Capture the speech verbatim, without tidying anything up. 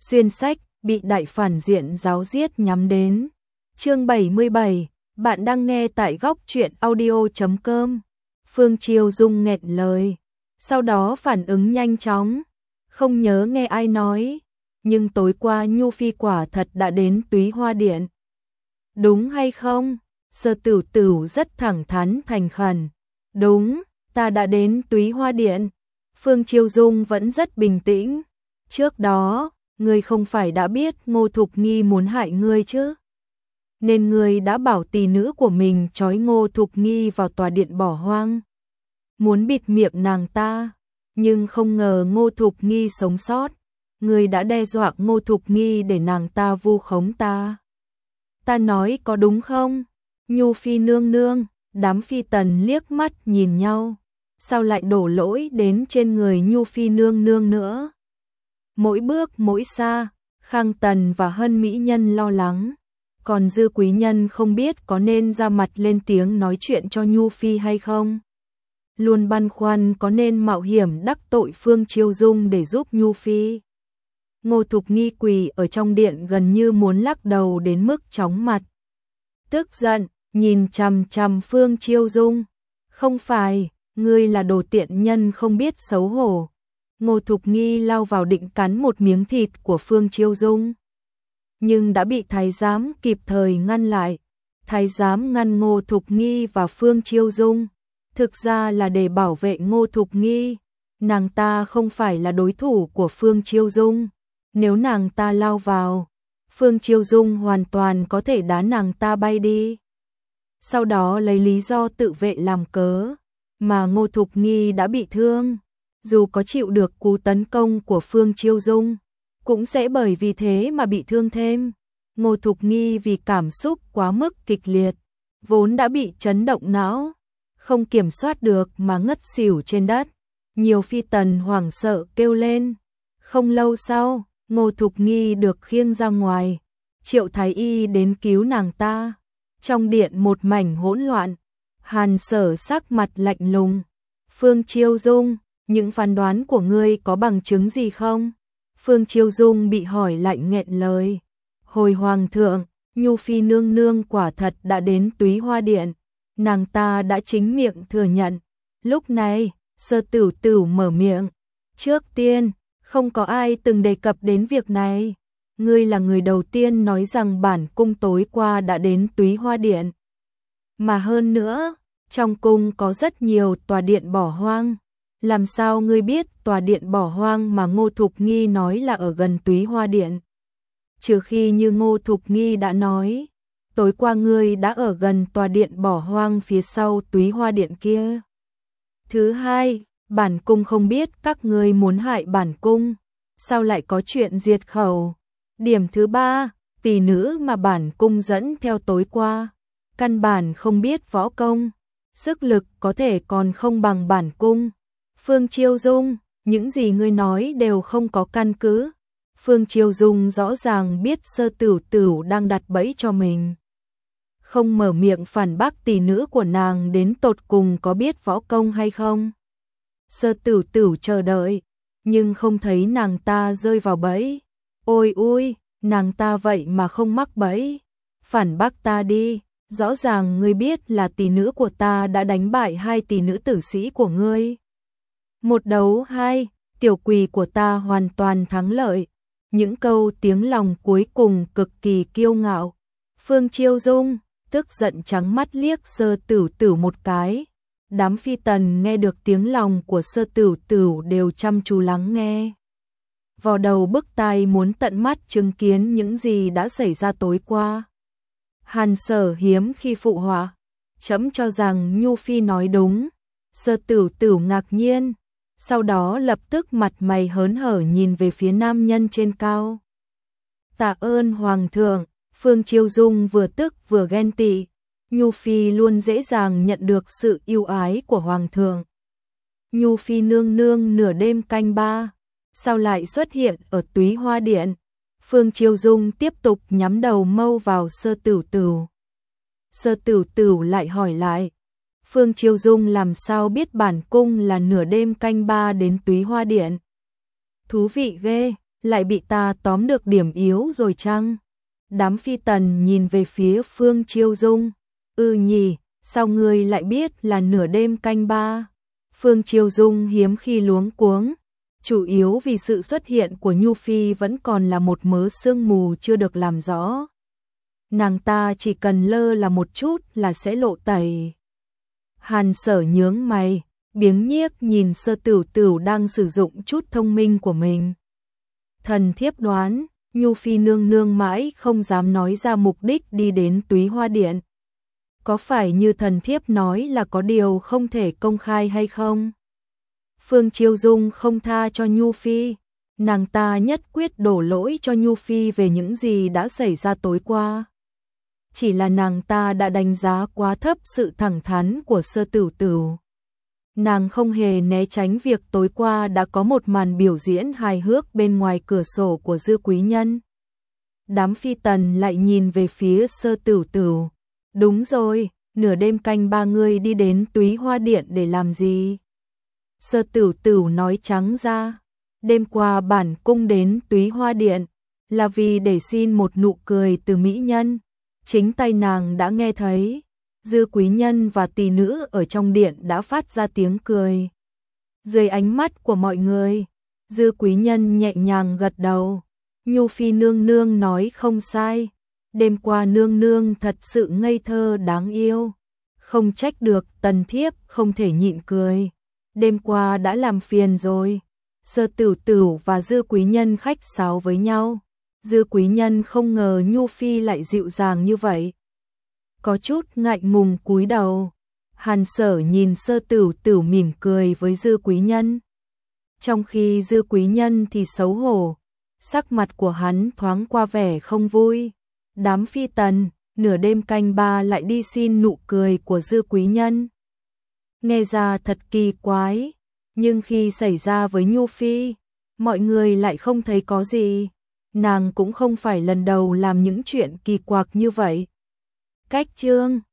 Xuyên sách, bị đại phản diện giáo giết nhắm đến. Chương bảy mươi bảy, bạn đang nghe tại góc truyện audio chấm com. Phương Chiêu Dung nghẹn lời, sau đó phản ứng nhanh chóng, không nhớ nghe ai nói, nhưng tối qua Nhu Phi quả thật đã đến Túy Hoa Điện. Đúng hay không? Sơ Tửu Tửu rất thẳng thắn thành khẩn. Đúng, ta đã đến Túy Hoa Điện. Phương Chiêu Dung vẫn rất bình tĩnh. Trước đó, ngươi không phải đã biết Ngô Thục Nghi muốn hại ngươi chứ? Nên ngươi đã bảo tỷ nữ của mình trói Ngô Thục Nghi vào tòa điện bỏ hoang. Muốn bịt miệng nàng ta, nhưng không ngờ Ngô Thục Nghi sống sót. Ngươi đã đe dọa Ngô Thục Nghi để nàng ta vu khống ta. Ta nói có đúng không? Nhu Phi nương nương, đám phi tần liếc mắt nhìn nhau. Sao lại đổ lỗi đến trên người Nhu Phi nương nương nữa? Mỗi bước mỗi xa, Khang Tần và Hân Mỹ Nhân lo lắng. Còn Dư Quý Nhân không biết có nên ra mặt lên tiếng nói chuyện cho Nhu Phi hay không. Luôn băn khoăn có nên mạo hiểm đắc tội Phương Chiêu Dung để giúp Nhu Phi. Ngô Thục Nghi quỳ ở trong điện gần như muốn lắc đầu đến mức chóng mặt. Tức giận, nhìn chằm chằm Phương Chiêu Dung. Không phải, ngươi là đồ tiện nhân không biết xấu hổ. Ngô Thục Nghi lao vào định cắn một miếng thịt của Phương Chiêu Dung. Nhưng đã bị thái giám kịp thời ngăn lại. Thái giám ngăn Ngô Thục Nghi và Phương Chiêu Dung. Thực ra là để bảo vệ Ngô Thục Nghi. Nàng ta không phải là đối thủ của Phương Chiêu Dung. Nếu nàng ta lao vào, Phương Chiêu Dung hoàn toàn có thể đá nàng ta bay đi. Sau đó lấy lý do tự vệ làm cớ, mà Ngô Thục Nghi đã bị thương. Dù có chịu được cú tấn công của Phương Chiêu Dung, cũng sẽ bởi vì thế mà bị thương thêm. Ngô Thục Nghi vì cảm xúc quá mức kịch liệt, vốn đã bị chấn động não, không kiểm soát được mà ngất xỉu trên đất. Nhiều phi tần hoảng sợ kêu lên. Không lâu sau, Ngô Thục Nghi được khiêng ra ngoài. Triệu Thái Y đến cứu nàng ta. Trong điện một mảnh hỗn loạn. Hàn Sở sắc mặt lạnh lùng. Phương Chiêu Dung, những phán đoán của ngươi có bằng chứng gì không? Phương Chiêu Dung bị hỏi lạnh nghẹn lời. Hồi hoàng thượng, Nhu Phi nương nương quả thật đã đến Túy Hoa Điện. Nàng ta đã chính miệng thừa nhận. Lúc này, Sơ Tửu Tửu mở miệng. Trước tiên, không có ai từng đề cập đến việc này. Ngươi là người đầu tiên nói rằng bản cung tối qua đã đến Túy Hoa Điện. Mà hơn nữa, trong cung có rất nhiều tòa điện bỏ hoang. Làm sao ngươi biết tòa điện bỏ hoang mà Ngô Thục Nghi nói là ở gần Túy Hoa Điện? Trừ khi như Ngô Thục Nghi đã nói, tối qua ngươi đã ở gần tòa điện bỏ hoang phía sau Túy Hoa Điện kia. Thứ hai, bản cung không biết các ngươi muốn hại bản cung, sao lại có chuyện diệt khẩu. Điểm thứ ba, tỷ nữ mà bản cung dẫn theo tối qua, căn bản không biết võ công, sức lực có thể còn không bằng bản cung. Phương Chiêu Dung, những gì ngươi nói đều không có căn cứ. Phương Chiêu Dung rõ ràng biết Sơ Tửu Tửu đang đặt bẫy cho mình. Không mở miệng phản bác tỷ nữ của nàng đến tột cùng có biết võ công hay không. Sơ Tửu Tửu chờ đợi, nhưng không thấy nàng ta rơi vào bẫy. Ôi ui, nàng ta vậy mà không mắc bẫy. Phản bác ta đi, rõ ràng ngươi biết là tỷ nữ của ta đã đánh bại hai tỷ nữ tử sĩ của ngươi. Một đấu hai, tiểu quỳ của ta hoàn toàn thắng lợi. Những câu tiếng lòng cuối cùng cực kỳ kiêu ngạo. Phương Chiêu Dung tức giận trắng mắt liếc Sơ Tửu Tửu một cái. Đám phi tần nghe được tiếng lòng của Sơ Tửu Tửu đều chăm chú lắng nghe. Vò đầu bức tai muốn tận mắt chứng kiến những gì đã xảy ra tối qua. Hàn Sở hiếm khi phụ họa. Trẫm cho rằng Nhu Phi nói đúng. Sơ Tửu Tửu ngạc nhiên. Sau đó lập tức mặt mày hớn hở nhìn về phía nam nhân trên cao. Tạ ơn hoàng thượng. Phương Chiêu Dung vừa tức vừa ghen tị. Nhu Phi luôn dễ dàng nhận được sự yêu ái của hoàng thượng. Nhu Phi nương nương nửa đêm canh ba, sao lại xuất hiện ở Túy Hoa Điện? Phương Chiêu Dung tiếp tục nhắm đầu mâu vào Sơ Tửu Tửu. Sơ Tửu Tửu lại hỏi lại. Phương Chiêu Dung làm sao biết bản cung là nửa đêm canh ba đến Túy Hoa Điện? Thú vị ghê, lại bị ta tóm được điểm yếu rồi chăng? Đám phi tần nhìn về phía Phương Chiêu Dung. Ừ nhỉ, sao ngươi lại biết là nửa đêm canh ba? Phương Chiêu Dung hiếm khi luống cuống, chủ yếu vì sự xuất hiện của Nhu Phi vẫn còn là một mớ sương mù chưa được làm rõ. Nàng ta chỉ cần lơ là một chút là sẽ lộ tẩy. Hàn Sở nhướng mày, biếng nhiếc nhìn Sơ Tửu Tửu đang sử dụng chút thông minh của mình. Thần thiếp đoán, Nhu Phi nương nương mãi không dám nói ra mục đích đi đến Túy Hoa Điện. Có phải như thần thiếp nói là có điều không thể công khai hay không? Phương Chiêu Dung không tha cho Nhu Phi, nàng ta nhất quyết đổ lỗi cho Nhu Phi về những gì đã xảy ra tối qua. Chỉ là nàng ta đã đánh giá quá thấp sự thẳng thắn của Sơ Tửu Tửu. Nàng không hề né tránh việc tối qua đã có một màn biểu diễn hài hước bên ngoài cửa sổ của Dư Quý Nhân. Đám phi tần lại nhìn về phía Sơ Tửu Tửu. Đúng rồi, nửa đêm canh ba ngươi đi đến Túy Hoa Điện để làm gì? Sơ Tửu Tửu nói trắng ra, đêm qua bản cung đến Túy Hoa Điện là vì để xin một nụ cười từ mỹ nhân. Chính tay nàng đã nghe thấy, Dư Quý Nhân và tỷ nữ ở trong điện đã phát ra tiếng cười. Dưới ánh mắt của mọi người, Dư Quý Nhân nhẹ nhàng gật đầu. Nhu Phi nương nương nói không sai, đêm qua nương nương thật sự ngây thơ đáng yêu. Không trách được tần thiếp không thể nhịn cười. Đêm qua đã làm phiền rồi. Sơ Tửu Tửu và Dư Quý Nhân khách sáo với nhau. Dư Quý Nhân không ngờ Nhu Phi lại dịu dàng như vậy. Có chút ngại ngùng cúi đầu. Hàn Sở nhìn Sơ Tửu Tửu mỉm cười với Dư Quý Nhân. Trong khi Dư Quý Nhân thì xấu hổ, sắc mặt của hắn thoáng qua vẻ không vui. Đám phi tần, nửa đêm canh ba lại đi xin nụ cười của Dư Quý Nhân. Nghe ra thật kỳ quái, nhưng khi xảy ra với Nhu Phi, mọi người lại không thấy có gì. Nàng cũng không phải lần đầu làm những chuyện kỳ quặc như vậy. Cách chương